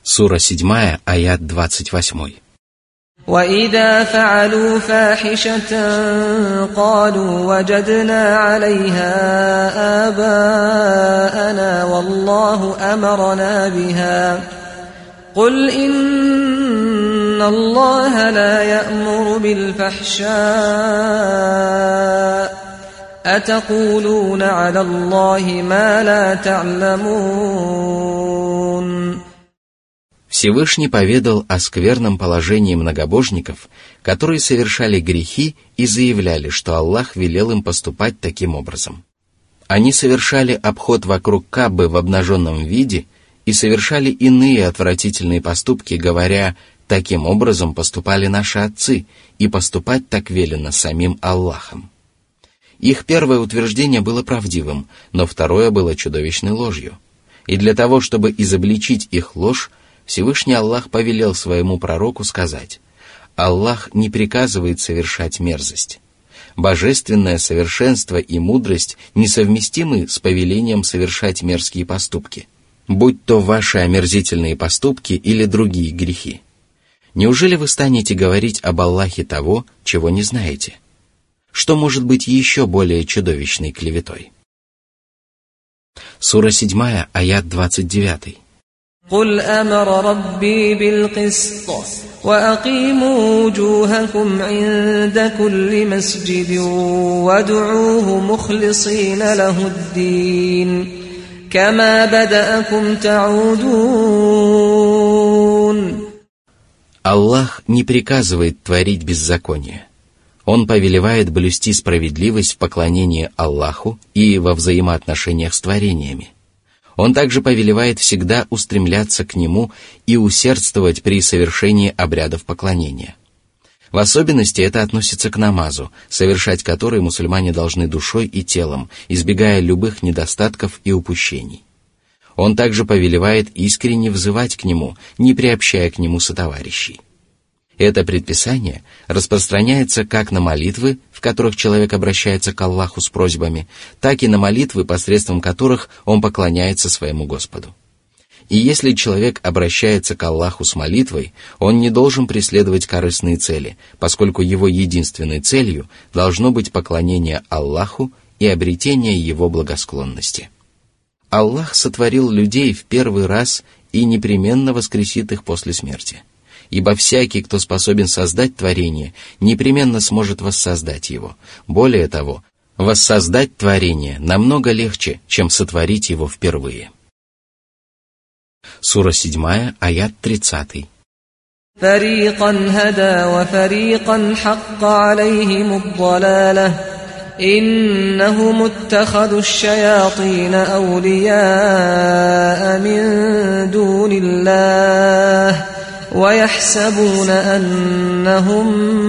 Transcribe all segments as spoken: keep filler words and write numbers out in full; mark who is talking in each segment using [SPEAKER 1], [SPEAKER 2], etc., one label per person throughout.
[SPEAKER 1] Сура седьмая, аят двадцать восемь.
[SPEAKER 2] وَإِذَا فَعَلُوا فَاحِشَةً قَالُوا وَجَدْنَا عَلَيْهَا آبَاءَنَا وَاللَّهُ أَمَرَنَا بِهَا قُلْ إِنَّ اللَّهَ لَا يَأْمُرُ بِالْفَحْشَاءِ أَتَقُولُونَ عَلَى اللَّهِ مَا لَا تَعْلَمُونَ.
[SPEAKER 1] Всевышний поведал о скверном положении многобожников, которые совершали грехи и заявляли, что Аллах велел им поступать таким образом. Они совершали обход вокруг Каабы в обнаженном виде и совершали иные отвратительные поступки, говоря: «Таким образом поступали наши отцы, и поступать так велено самим Аллахом». Их первое утверждение было правдивым, но второе было чудовищной ложью. И для того, чтобы изобличить их ложь, Всевышний Аллах повелел своему пророку сказать: «Аллах не приказывает совершать мерзость. Божественное совершенство и мудрость несовместимы с повелением совершать мерзкие поступки, будь то ваши омерзительные поступки или другие грехи. Неужели вы станете говорить об Аллахе того, чего не знаете? Что может быть еще более чудовищной клеветой?» Сура седьмая, аят двадцать девять.
[SPEAKER 2] قُلْ أَمَرَ رَبِّي بِالْقِسْطِ وَأَقِيمُوا وُجُوهَكُمْ عِندَ كُلِّ مَسْجِدٍ وَادْعُوهُ مُخْلِصِينَ لَهُ الدِّينَ كَمَا بَدَأَكُمْ تَعُودُونَ.
[SPEAKER 1] Аллах не приказывает творить беззаконие. Он повелевает блюсти справедливость в поклонении Аллаху и во взаимоотношениях с творениями. Он также повелевает всегда устремляться к Нему и усердствовать при совершении обрядов поклонения. В особенности это относится к намазу, совершать который мусульмане должны душой и телом, избегая любых недостатков и упущений. Он также повелевает искренне взывать к Нему, не приобщая к Нему сотоварищей. Это предписание распространяется как на молитвы, в которых человек обращается к Аллаху с просьбами, так и на молитвы, посредством которых он поклоняется своему Господу. И если человек обращается к Аллаху с молитвой, он не должен преследовать корыстные цели, поскольку его единственной целью должно быть поклонение Аллаху и обретение Его благосклонности. Аллах сотворил людей в первый раз и непременно воскресит их после смерти. Ибо всякий, кто способен создать творение, непременно сможет воссоздать его. Более того, воссоздать творение намного легче, чем сотворить его впервые. Сура седьмая, аят тридцатый.
[SPEAKER 2] فَرِيقًا هَدَى وَفَرِيقًا حَقَّ عَلَيْهِمُ الضَّلَالَةُ إِنَّهُمُ اتَّخَذُوا الشَّيَاطِينَ أَوْلِيَاءَ مِن دُونِ اللَّهِ وَيَحْسَبُونَ أَنَّهُمْ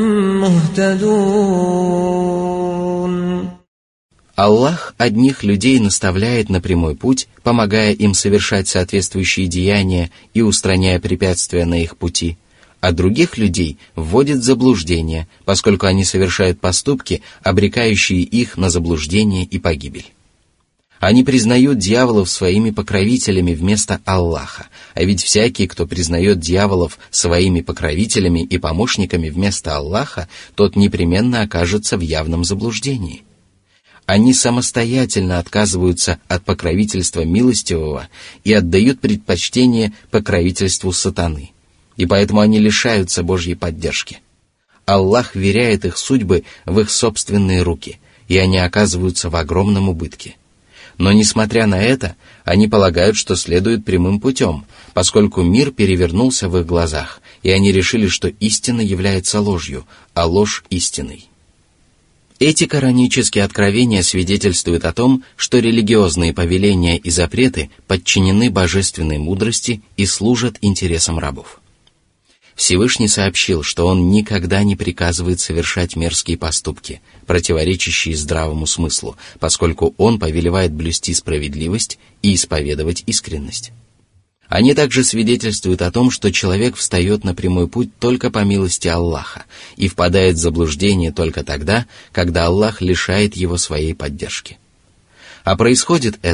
[SPEAKER 2] مُهْتَدُونَ.
[SPEAKER 1] Аллах одних людей наставляет на прямой путь, помогая им совершать соответствующие деяния и устраняя препятствия на их пути, а других людей вводит в заблуждение, поскольку они совершают поступки, обрекающие их на заблуждение и погибель. Они признают дьяволов своими покровителями вместо Аллаха, а ведь всякий, кто признает дьяволов своими покровителями и помощниками вместо Аллаха, тот непременно окажется в явном заблуждении. Они самостоятельно отказываются от покровительства милостивого и отдают предпочтение покровительству сатаны, и поэтому они лишаются Божьей поддержки. Аллах вверяет их судьбы в их собственные руки, и они оказываются в огромном убытке. Но, несмотря на это, они полагают, что следуют прямым путем, поскольку мир перевернулся в их глазах, и они решили, что истина является ложью, а ложь — истиной. Эти коранические откровения свидетельствуют о том, что религиозные повеления и запреты подчинены божественной мудрости и служат интересам рабов. Всевышний сообщил, что Он никогда не приказывает совершать мерзкие поступки, противоречащие здравому смыслу, поскольку Он повелевает блюсти справедливость и исповедовать искренность. Они также свидетельствуют о том, что человек встает на прямой путь только по милости Аллаха и впадает в заблуждение только тогда, когда Аллах лишает его своей поддержки. А происходит это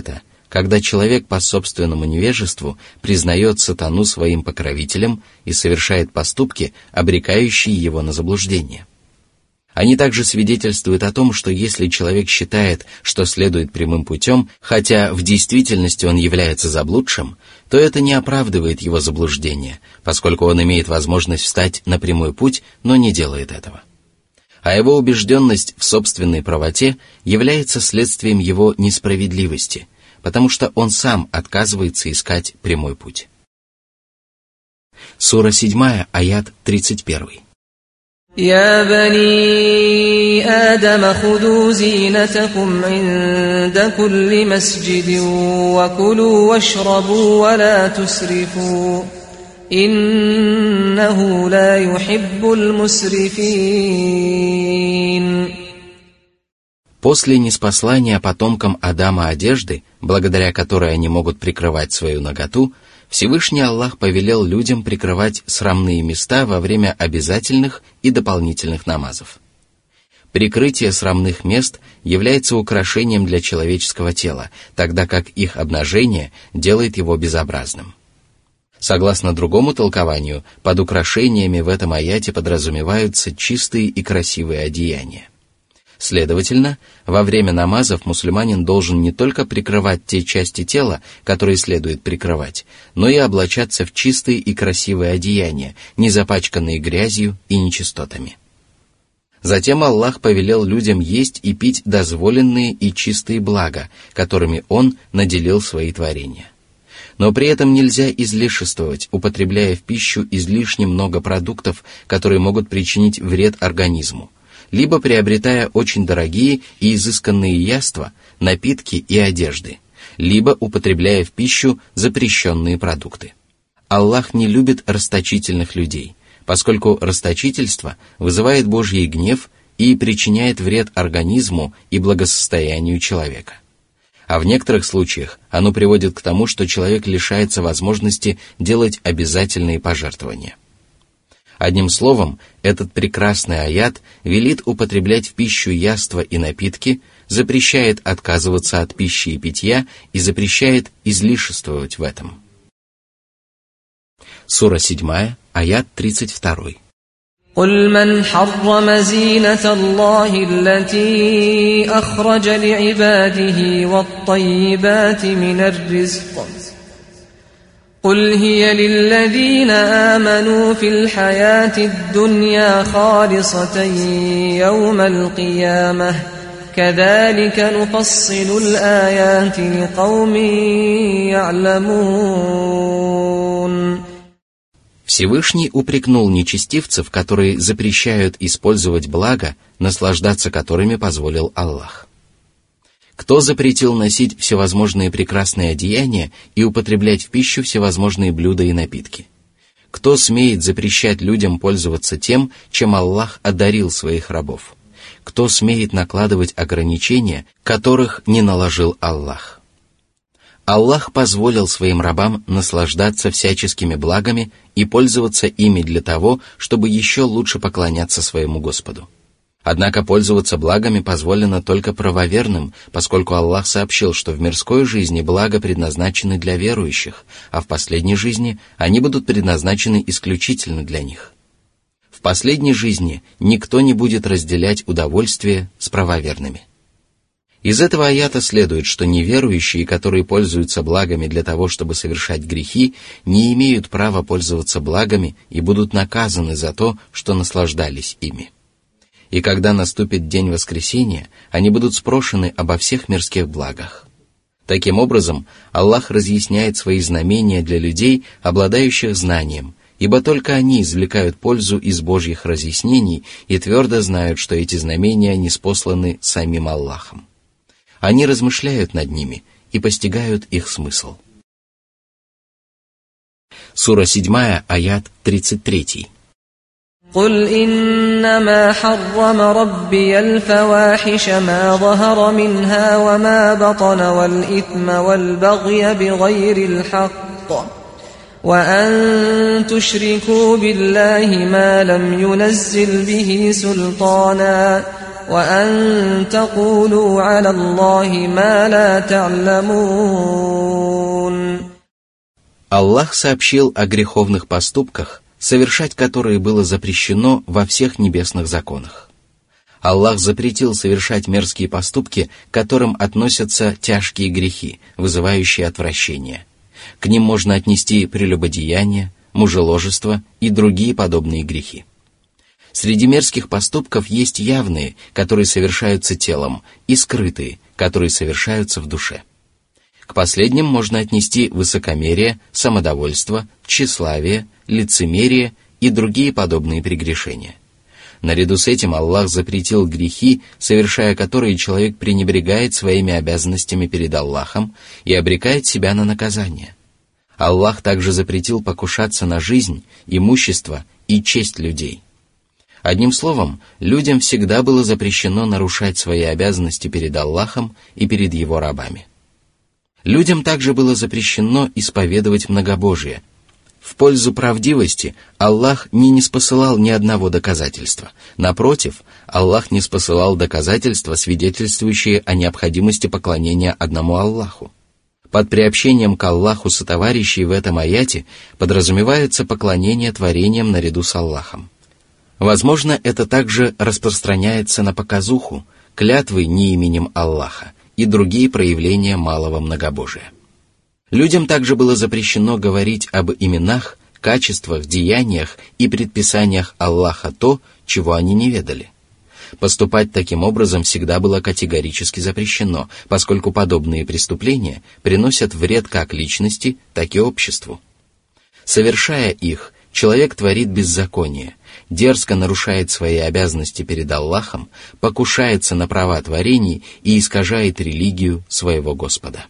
[SPEAKER 1] когда человек по собственному невежеству признает сатану своим покровителем и совершает поступки, обрекающие его на заблуждение. Они также свидетельствуют о том, что если человек считает, что следует прямым путем, хотя в действительности он является заблудшим, то это не оправдывает его заблуждение, поскольку он имеет возможность встать на прямой путь, но не делает этого. А его убежденность в собственной правоте является следствием его несправедливости, потому что он сам отказывается искать прямой путь. Сура седьмая, аят тридцать один.
[SPEAKER 2] يا بني آدم خذوا زينتكم عند كل مسجد وكلوا واشربوا ولا تسرفوا إنه لا يحب المسرفين.
[SPEAKER 1] После ниспослания потомкам Адама одежды, благодаря которой они могут прикрывать свою наготу, Всевышний Аллах повелел людям прикрывать срамные места во время обязательных и дополнительных намазов. Прикрытие срамных мест является украшением для человеческого тела, тогда как их обнажение делает его безобразным. Согласно другому толкованию, под украшениями в этом аяте подразумеваются чистые и красивые одеяния. Следовательно, во время намазов мусульманин должен не только прикрывать те части тела, которые следует прикрывать, но и облачаться в чистые и красивые одеяния, не запачканные грязью и нечистотами. Затем Аллах повелел людям есть и пить дозволенные и чистые блага, которыми Он наделил свои творения. Но при этом нельзя излишествовать, употребляя в пищу излишне много продуктов, которые могут причинить вред организму, либо приобретая очень дорогие и изысканные яства, напитки и одежды, либо употребляя в пищу запрещенные продукты. Аллах не любит расточительных людей, поскольку расточительство вызывает Божий гнев и причиняет вред организму и благосостоянию человека. А в некоторых случаях оно приводит к тому, что человек лишается возможности делать обязательные пожертвования. Одним словом, этот прекрасный аят велит употреблять в пищу яства и напитки, запрещает отказываться от пищи и питья и запрещает излишествовать в этом. Сура седьмая, аят тридцать два.
[SPEAKER 2] قل من حرم زينة الله التي أخرج لعباده والطيبات من الرزق قل هي للذين آمنوا في الحياة الدنيا خالصة يوم القيامة كذلك نفصل الآيات لقوم يعلمون.
[SPEAKER 1] Всевышний упрекнул нечестивцев, которые запрещают использовать блага, наслаждаться которыми позволил Аллах. Кто запретил носить всевозможные прекрасные одеяния и употреблять в пищу всевозможные блюда и напитки? Кто смеет запрещать людям пользоваться тем, чем Аллах одарил своих рабов? Кто смеет накладывать ограничения, которых не наложил Аллах? Аллах позволил своим рабам наслаждаться всяческими благами и пользоваться ими для того, чтобы еще лучше поклоняться своему Господу. Однако пользоваться благами позволено только правоверным, поскольку Аллах сообщил, что в мирской жизни блага предназначены для верующих, а в последней жизни они будут предназначены исключительно для них. В последней жизни никто не будет разделять удовольствие с правоверными. Из этого аята следует, что неверующие, которые пользуются благами для того, чтобы совершать грехи, не имеют права пользоваться благами и будут наказаны за то, что наслаждались ими. И когда наступит день воскресения, они будут спрошены обо всех мирских благах. Таким образом, Аллах разъясняет свои знамения для людей, обладающих знанием, ибо только они извлекают пользу из Божьих разъяснений и твердо знают, что эти знамения ниспосланы самим Аллахом. Они размышляют над ними и постигают их смысл. Сура седьмая, аят тридцать три.
[SPEAKER 2] قل إنما حرم ربي الفواحش ما ظهر منها وما بطن والإثم والبغي بغير الحق وأن تشركوا بالله ما لم ينزل به سلطانا وأن تقولوا على الله ما لا تعلمون.
[SPEAKER 1] Аллах сообщил о греховных поступках, совершать которые было запрещено во всех небесных законах. Аллах запретил совершать мерзкие поступки, к которым относятся тяжкие грехи, вызывающие отвращение. К ним можно отнести прелюбодеяние, мужеложество и другие подобные грехи. Среди мерзких поступков есть явные, которые совершаются телом, и скрытые, которые совершаются в душе. К последним можно отнести высокомерие, самодовольство, тщеславие, лицемерие и другие подобные прегрешения. Наряду с этим Аллах запретил грехи, совершая которые человек пренебрегает своими обязанностями перед Аллахом и обрекает себя на наказание. Аллах также запретил покушаться на жизнь, имущество и честь людей. Одним словом, людям всегда было запрещено нарушать свои обязанности перед Аллахом и перед Его рабами. Людям также было запрещено исповедовать многобожие. В пользу правдивости Аллах не ниспосылал ни одного доказательства. Напротив, Аллах ниспосылал доказательства, свидетельствующие о необходимости поклонения одному Аллаху. Под приобщением к Аллаху сотоварищей в этом аяте подразумевается поклонение творениям наряду с Аллахом. Возможно, это также распространяется на показуху, клятвы не именем Аллаха и другие проявления малого многобожия. Людям также было запрещено говорить об именах, качествах, деяниях и предписаниях Аллаха то, чего они не ведали. Поступать таким образом всегда было категорически запрещено, поскольку подобные преступления приносят вред как личности, так и обществу. Совершая их, человек творит беззаконие, дерзко нарушает свои обязанности перед Аллахом, покушается на права творений и искажает религию своего Господа.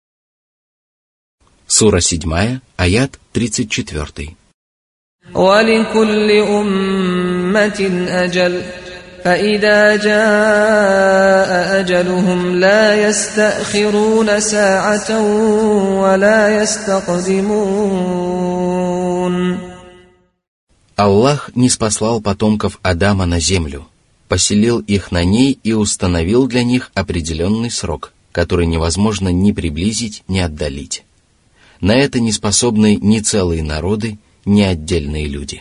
[SPEAKER 1] Сура седьмая, аят тридцать четвёртый.
[SPEAKER 2] وَلِكُلِّ أُمَّةٍ أَجَلٌ فَإِذَا جَاءَ أَجَلُهُمْ لَا يَسْتَأْخِرُونَ سَاعَةً وَلَا يَسْتَقْدِمُونَ.
[SPEAKER 1] Аллах ниспослал потомков Адама на землю, поселил их на ней и установил для них определенный срок, который невозможно ни приблизить, ни отдалить. На это не способны ни целые народы, ни отдельные люди.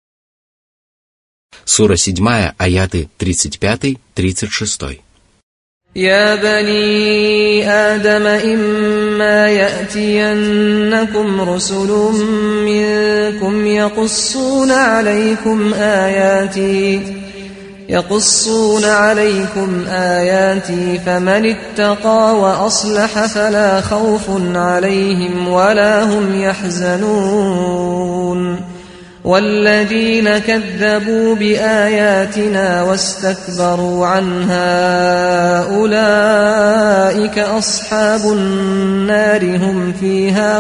[SPEAKER 1] Сура седьмая, аяты тридцать пятый — тридцать шестой.
[SPEAKER 2] يا بني آدم إما يأتينكم رسل منكم يقصون عليكم آياتي يقصون عليكم آياتي فمن اتقى وأصلح فلا خوف عليهم ولا هم يحزنون والذين كذبوا بآياتنا واستكبروا عنها أولئك أصحاب النار هم فيها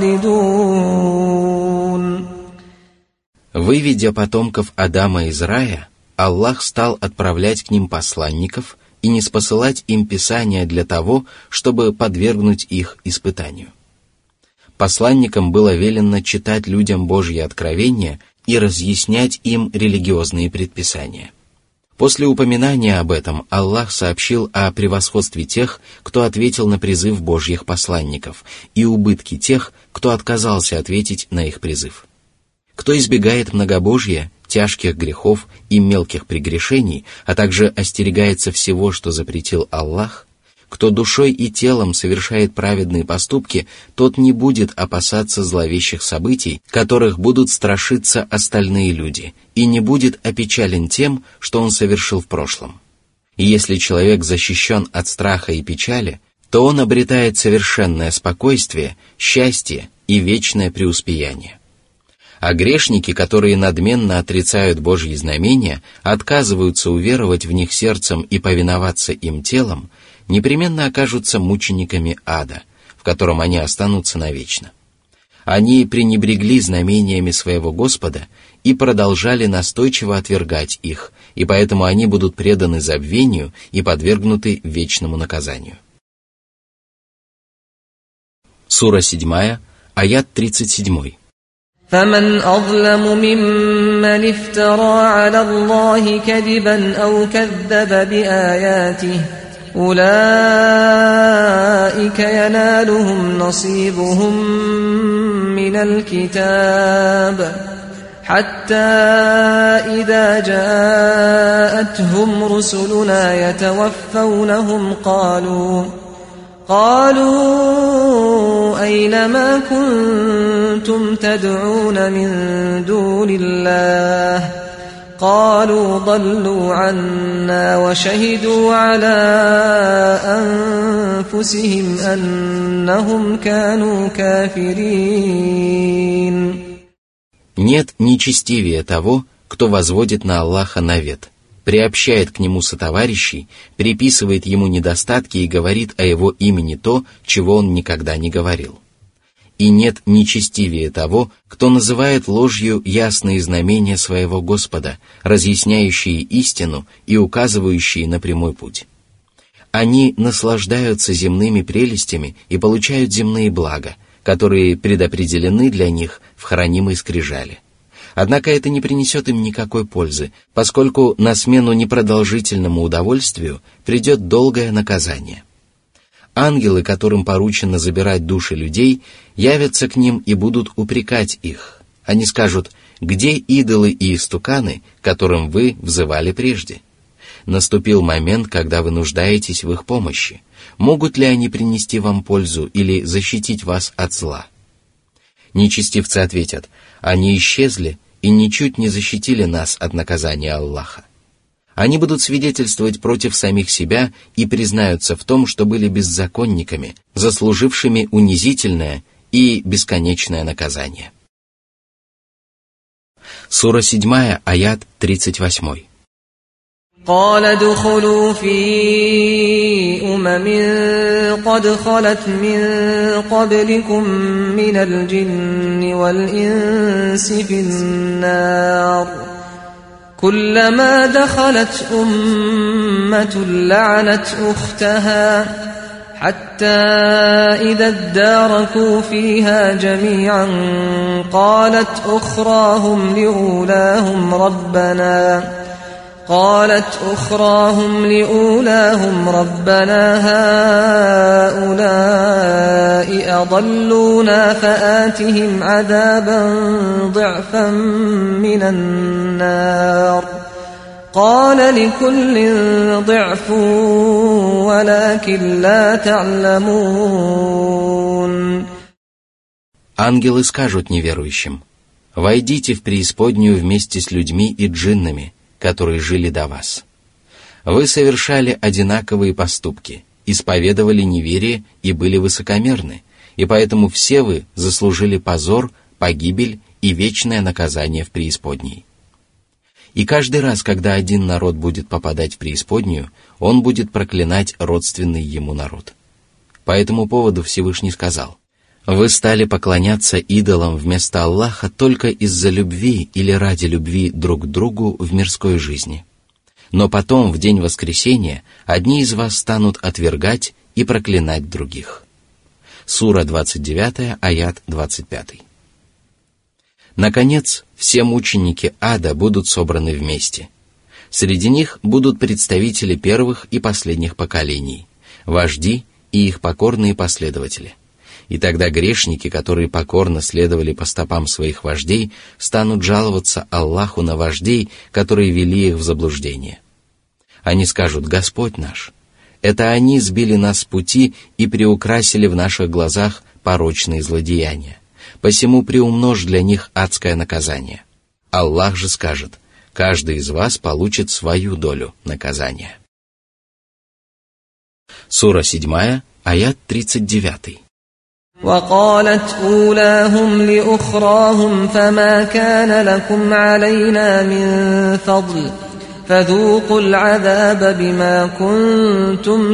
[SPEAKER 2] خالدون.
[SPEAKER 1] Выведя потомков Адама из рая, Аллах стал отправлять к ним посланников и ниспосылать им писания для того, чтобы подвергнуть их испытанию. Посланникам было велено читать людям Божьи откровения и разъяснять им религиозные предписания. После упоминания об этом Аллах сообщил о превосходстве тех, кто ответил на призыв Божьих посланников, и убытке тех, кто отказался ответить на их призыв. Кто избегает многобожия, тяжких грехов и мелких прегрешений, а также остерегается всего, что запретил Аллах, кто душой и телом совершает праведные поступки, тот не будет опасаться зловещих событий, которых будут страшиться остальные люди, и не будет опечален тем, что он совершил в прошлом. И если человек защищен от страха и печали, то он обретает совершенное спокойствие, счастье и вечное преуспеяние. А грешники, которые надменно отрицают Божьи знамения, отказываются уверовать в них сердцем и повиноваться им телом, непременно окажутся мучениками ада, в котором они останутся навечно. Они пренебрегли знамениями своего Господа и продолжали настойчиво отвергать их, и поэтому они будут преданы забвению и подвергнуты вечному наказанию. Сура седьмая, аят тридцать седьмой.
[SPEAKER 2] فمن أظلم ممن افترى على الله كذبا أو كذب بآياته أولئك ينالهم نصيبهم من الكتاب حتى إذا جاءتهم رسلنا يتوفونهم قالوا قالوا أين ما كنتم تدعون من دون الله قالوا ضلوا عنا وشهدوا على أنفسهم أنهم كانوا كافرين.
[SPEAKER 1] Нет нечестивее того, кто возводит на Аллаха навет, приобщает к нему сотоварищей, приписывает ему недостатки и говорит о его имени то, чего он никогда не говорил. И нет нечестивее того, кто называет ложью ясные знамения своего Господа, разъясняющие истину и указывающие на прямой путь. Они наслаждаются земными прелестями и получают земные блага, которые предопределены для них в хранимой скрижали. Однако это не принесет им никакой пользы, поскольку на смену непродолжительному удовольствию придет долгое наказание. Ангелы, которым поручено забирать души людей, явятся к ним и будут упрекать их. Они скажут: «Где идолы и истуканы, которым вы взывали прежде? Наступил момент, когда вы нуждаетесь в их помощи. Могут ли они принести вам пользу или защитить вас от зла?» Нечестивцы ответят: «Они исчезли и ничуть не защитили нас от наказания Аллаха». Они будут свидетельствовать против самих себя и признаются в том, что были беззаконниками, заслужившими унизительное и бесконечное наказание. Сура седьмая, аят тридцать восемь.
[SPEAKER 2] قال ادخلوا في أمم قد خلت من قبلكم من الجن والإنس في النار كلما دخلت أمة لعنت أختها حتى إذا اداركوا فيها جميعا قالت أخراهم لأولاهم ربنا قالت أخراهم لأولاهم ربنا هؤلاء أضلونا فآتهم عذابا ضعفا من النار قال لكل ضعف ولكن لا تعلمون.
[SPEAKER 1] Ангелы скажут неверующим: «Войдите в преисподнюю вместе с людьми и джиннами, которые жили до вас. Вы совершали одинаковые поступки, исповедовали неверие и были высокомерны, и поэтому все вы заслужили позор, погибель и вечное наказание в преисподней». И каждый раз, когда один народ будет попадать в преисподнюю, он будет проклинать родственный ему народ. По этому поводу Всевышний сказал: «Вы стали поклоняться идолам вместо Аллаха только из-за любви или ради любви друг к другу в мирской жизни. Но потом, в день воскресения, одни из вас станут отвергать и проклинать других». Сура двадцать девятая, аят двадцать пятый. Наконец, все мученики ада будут собраны вместе. Среди них будут представители первых и последних поколений, вожди и их покорные последователи. И тогда грешники, которые покорно следовали по стопам своих вождей, станут жаловаться Аллаху на вождей, которые вели их в заблуждение. Они скажут: «Господь наш, это они сбили нас с пути и приукрасили в наших глазах порочные злодеяния. Посему приумножь для них адское наказание». Аллах же скажет: «Каждый из вас получит свою долю наказания». Сура седьмая, аят тридцать девятый.
[SPEAKER 2] وقالت أولاهم لأخراهم فما كان لكم علينا من فضل فذوقوا العذاب بما كنتم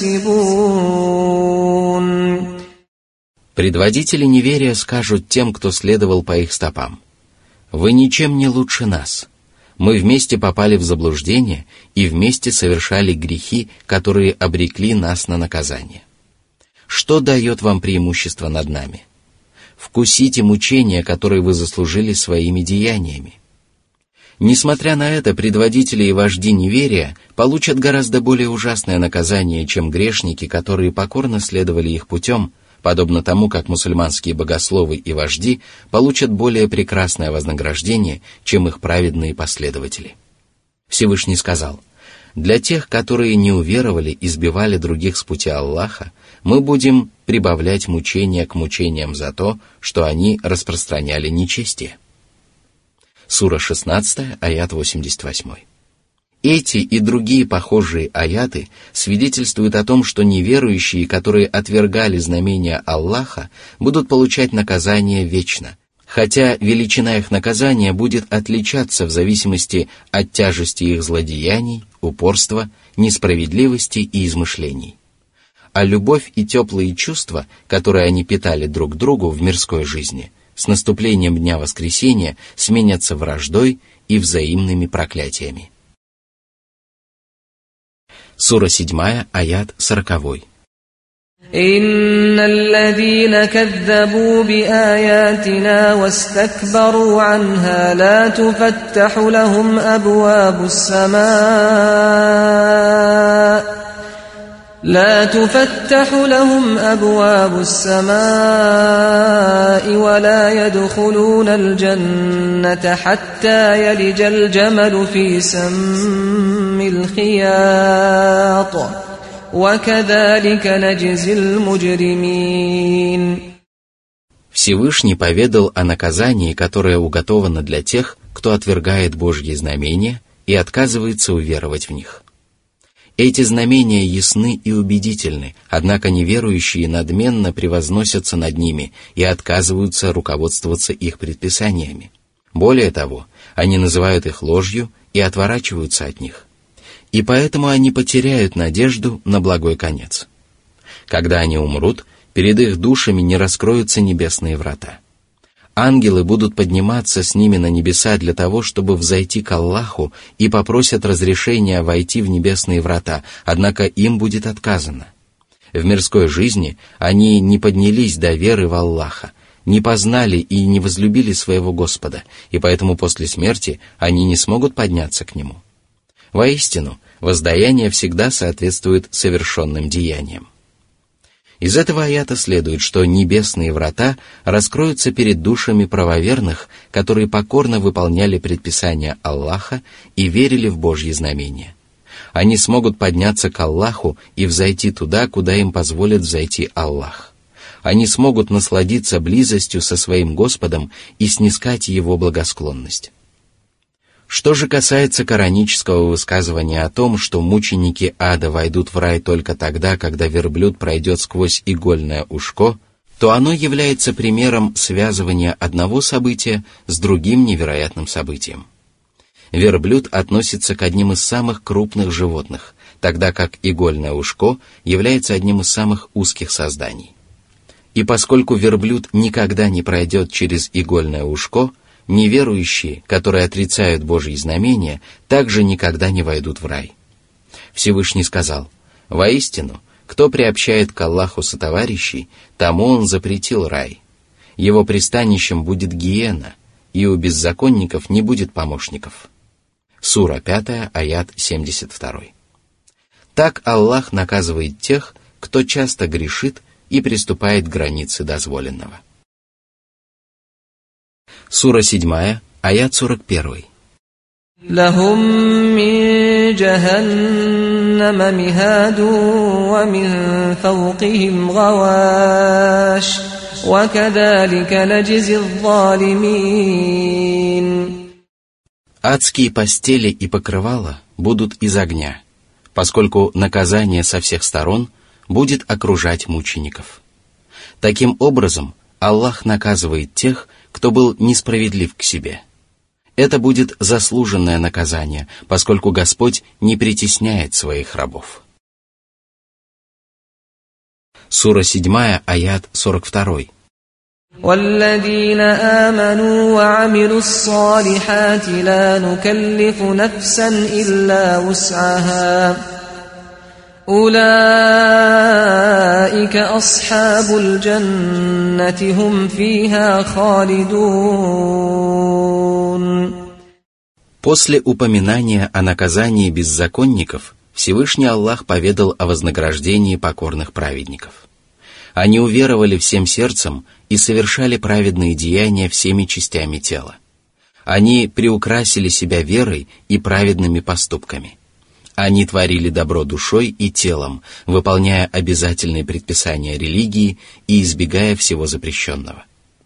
[SPEAKER 2] تكسبون.
[SPEAKER 1] Предводители неверия скажут тем, кто следовал по их стопам: «Вы ничем не лучше нас. Мы вместе попали в заблуждение и вместе совершали грехи, которые обрекли нас на наказание. Что дает вам преимущество над нами? вкусите мучения, которые вы заслужили своими деяниями. Несмотря на это, предводители и вожди неверия получат гораздо более ужасное наказание, чем грешники, которые покорно следовали их путем, подобно тому, как мусульманские богословы и вожди получат более прекрасное вознаграждение, чем их праведные последователи. Всевышний сказал: «Для тех, которые не уверовали и сбивали других с пути Аллаха, мы будем прибавлять мучения к мучениям за то, что они распространяли нечестие». Сура шестнадцатая, аят восемьдесят восемь. Эти и другие похожие аяты свидетельствуют о том, что неверующие, которые отвергали знамения Аллаха, будут получать наказание вечно, хотя величина их наказания будет отличаться в зависимости от тяжести их злодеяний, упорства, несправедливости и измышлений. А любовь и теплые чувства, которые они питали друг к другу в мирской жизни, с наступлением Дня Воскресения сменятся враждой и взаимными проклятиями. Сура седьмая, аят сороковой.
[SPEAKER 2] إن الذين كذبوا بآياتنا واستكبروا عنها لا تفتح لهم أبواب السماء لا تفتح لهم أبواب السماء ولا يدخلون الجنة حتى يلج الجمل في سم الخياط وكذلك نجزي المجرمين.
[SPEAKER 1] Всевышний поведал о наказании, которое уготовано для тех, кто отвергает Божьи знамения и отказывается уверовать в них. Эти знамения ясны и убедительны, однако неверующие надменно превозносятся над ними и отказываются руководствоваться их предписаниями. Более того, они называют их ложью и отворачиваются от них. И поэтому они потеряют надежду на благой конец. Когда они умрут, перед их душами не раскроются небесные врата. Ангелы будут подниматься с ними на небеса для того, чтобы взойти к Аллаху и попросят разрешения войти в небесные врата, однако им будет отказано. В мирской жизни они не поднялись до веры в Аллаха, не познали и не возлюбили своего Господа, и поэтому после смерти они не смогут подняться к Нему. Воистину, воздаяние всегда соответствует совершенным деяниям. Из этого аята следует, что небесные врата раскроются перед душами правоверных, которые покорно выполняли предписания Аллаха и верили в Божьи знамения. Они смогут подняться к Аллаху и взойти туда, куда им позволит взойти Аллах. Они смогут насладиться близостью со своим Господом и снискать Его благосклонность. Что же касается коранического высказывания о том, что мученики ада войдут в рай только тогда, когда верблюд пройдет сквозь игольное ушко, то оно является примером связывания одного события с другим невероятным событием. Верблюд относится к одним из самых крупных животных, тогда как игольное ушко является одним из самых узких созданий. И поскольку верблюд никогда не пройдет через игольное ушко, неверующие, которые отрицают Божьи знамения, также никогда не войдут в рай. Всевышний сказал: «Воистину, кто приобщает к Аллаху сотоварищей, тому Он запретил рай. Его пристанищем будет гиена, и у беззаконников не будет помощников». Сура пятая, аят семьдесят два. Так Аллах наказывает тех, кто часто грешит и приступает к границе дозволенного. Сура седьмая, аят сорок один.
[SPEAKER 2] لهم من جهنم مهاد ومن فوقهم غواش وكذلك نجزي الظالمين.
[SPEAKER 1] Адские постели и покрывала будут из огня, поскольку наказание со всех сторон будет окружать мучеников. Таким образом, Аллах наказывает тех, кто был несправедлив к себе. Это будет заслуженное наказание, поскольку Господь не притесняет своих рабов. Сура седьмая, аят сорок два.
[SPEAKER 2] والذين آمنوا وعملوا الصالحات لا نكلف نفسا إلا وسعها أولئك أصحاب الجنة هم فيها خالدون.
[SPEAKER 1] После упоминания о наказании беззаконников, Всевышний Аллах поведал о вознаграждении покорных праведников. Они уверовали всем сердцем и совершали праведные деяния всеми частями тела. Они приукрасили себя верой и праведными поступками. Они творили добро душой и телом, выполняя обязательные предписания религии и избегая всего запрещенного.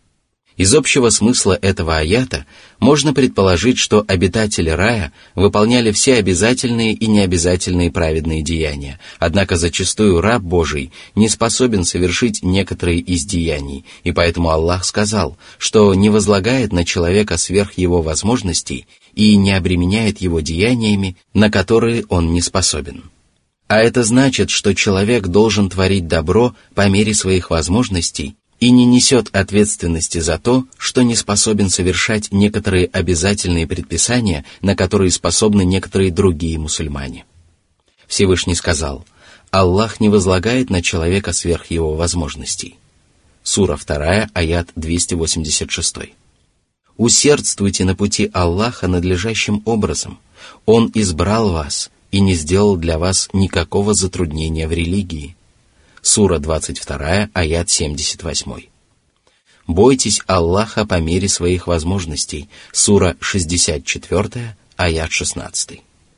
[SPEAKER 1] Из общего смысла этого аята можно предположить, что обитатели рая выполняли все обязательные и необязательные праведные деяния, однако зачастую раб Божий не способен совершить некоторые из деяний, и поэтому Аллах сказал, что не возлагает на человека сверх его возможностей и не обременяет его деяниями, на которые он не способен. А это значит, что человек должен творить добро по мере своих возможностей и не несет ответственности за то, что не способен совершать некоторые обязательные предписания, на которые способны некоторые другие мусульмане. Всевышний сказал: «Аллах не возлагает на человека сверх его возможностей». Сура два, аят двести восемьдесят шесть. «Усердствуйте на пути Аллаха надлежащим образом. Он избрал вас и не сделал для вас никакого затруднения в религии». Сура двадцать два, аят семьдесят восемь. «Бойтесь Аллаха по мере своих возможностей». Сура шестьдесят четыре, аят шестнадцать.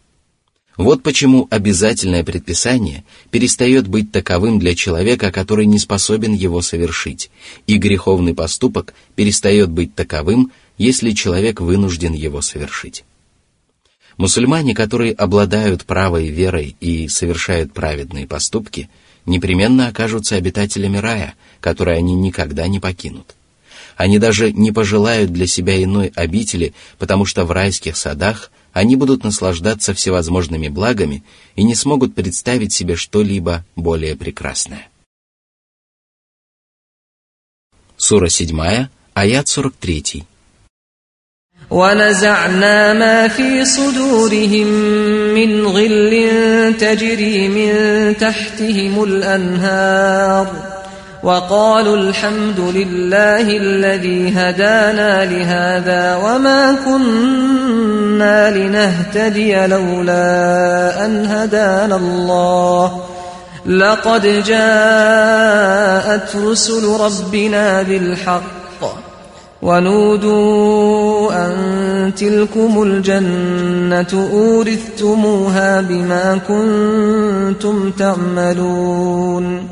[SPEAKER 1] Вот почему обязательное предписание перестает быть таковым для человека, который не способен его совершить, и греховный поступок перестает быть таковым, если человек вынужден его совершить. Мусульмане, которые обладают правой верой и совершают праведные поступки, непременно окажутся обитателями рая, который они никогда не покинут. Они даже не пожелают для себя иной обители, потому что в райских садах они будут наслаждаться всевозможными благами и не смогут представить себе что-либо более прекрасное. Сура седьмая, аят сорок три.
[SPEAKER 2] ونزعنا ما في صدورهم من غل تجري من تحتهم الأنهار وقالوا الحمد لله الذي هدانا لهذا وما كنا لنهتدي لولا أن هدانا الله لقد جاءت رسل ربنا بالحق ونودوا أن تلكم الجنة أورثتموها بما كنتم تعملون.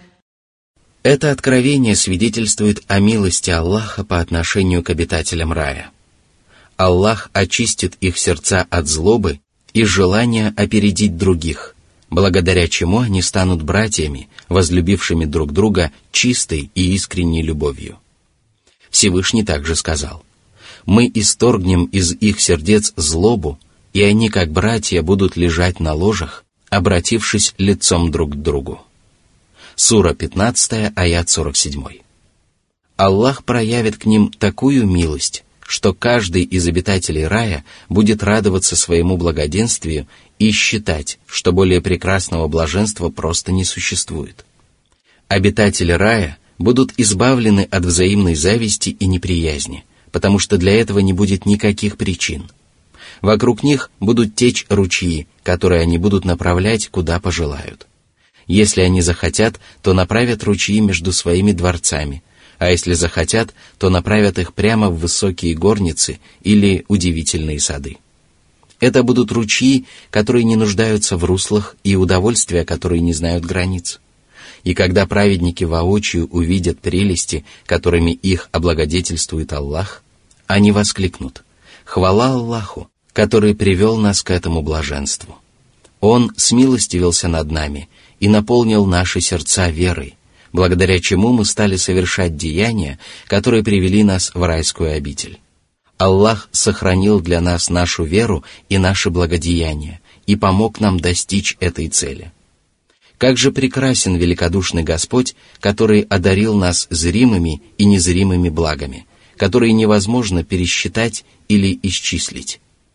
[SPEAKER 1] Это откровение свидетельствует о милости Аллаха по отношению к обитателям рая. Аллах очистит их сердца от злобы и желания опередить других, благодаря чему они станут братьями, возлюбившими друг друга чистой и искренней любовью. Всевышний также сказал: «Мы исторгнем из их сердец злобу, и они, как братья, будут лежать на ложах, обратившись лицом друг к другу». Сура пятнадцать, аят сорок семь. Аллах проявит к ним такую милость, что каждый из обитателей рая будет радоваться своему благоденствию и считать, что более прекрасного блаженства просто не существует. Обитатели рая будут избавлены от взаимной зависти и неприязни, потому что для этого не будет никаких причин. Вокруг них будут течь ручьи, которые они будут направлять, куда пожелают. Если они захотят, то направят ручьи между своими дворцами, а если захотят, то направят их прямо в высокие горницы или удивительные сады. Это будут ручьи, которые не нуждаются в руслах, и удовольствия, которые не знают границ. И когда праведники воочию увидят прелести, которыми их облагодетельствует Аллах, они воскликнут: «Хвала Аллаху, который привел нас к этому блаженству! Он смилостивился над нами и наполнил наши сердца верой, благодаря чему мы стали совершать деяния, которые привели нас в райскую обитель. Аллах сохранил для нас нашу веру и наши благодеяния и помог нам достичь этой цели. Как же прекрасен великодушный Господь, который одарил нас зримыми и незримыми благами, которые невозможно пересчитать или исчислить.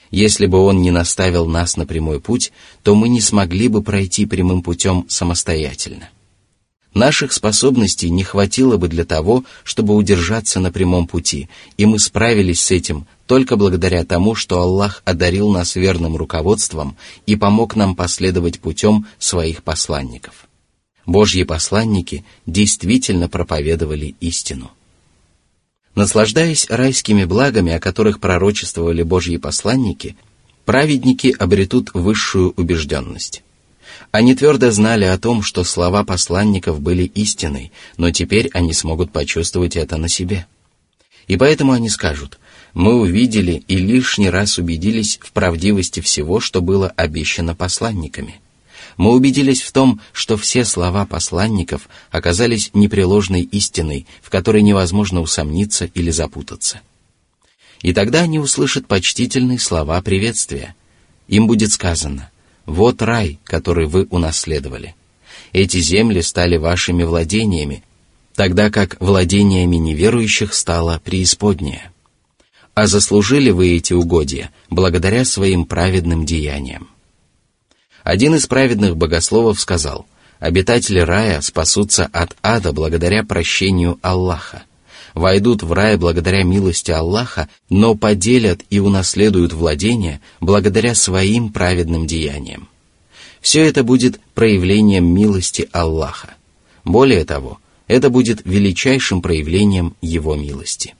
[SPEAKER 1] Если бы Он не наставил нас на прямой путь, то мы не смогли бы пройти прямым путем самостоятельно. Наших способностей не хватило бы для того, чтобы удержаться на прямом пути, и мы справились с этим только благодаря тому, что Аллах одарил нас верным руководством и помог нам последовать путем своих посланников. Божьи посланники действительно проповедовали истину. Наслаждаясь райскими благами, о которых пророчествовали Божьи посланники, праведники обретут высшую убежденность. Они твердо знали о том, что слова посланников были истиной, но теперь они смогут почувствовать это на себе. И поэтому они скажут: «Мы увидели и лишний раз убедились в правдивости всего, что было обещано посланниками. Мы убедились в том, что все слова посланников оказались непреложной истиной, в которой невозможно усомниться или запутаться». И тогда они услышат почтительные слова приветствия. Им будет сказано: «Вот рай, который вы унаследовали. Эти земли стали вашими владениями, тогда как владениями неверующих стала преисподняя. А заслужили вы эти угодья благодаря своим праведным деяниям». Один из праведных богословов сказал: «Обитатели рая спасутся от ада благодаря прощению Аллаха, войдут в рай благодаря милости Аллаха, но поделят и унаследуют владения благодаря своим праведным деяниям. Все это будет проявлением милости Аллаха. Более того, это будет величайшим проявлением Его милости».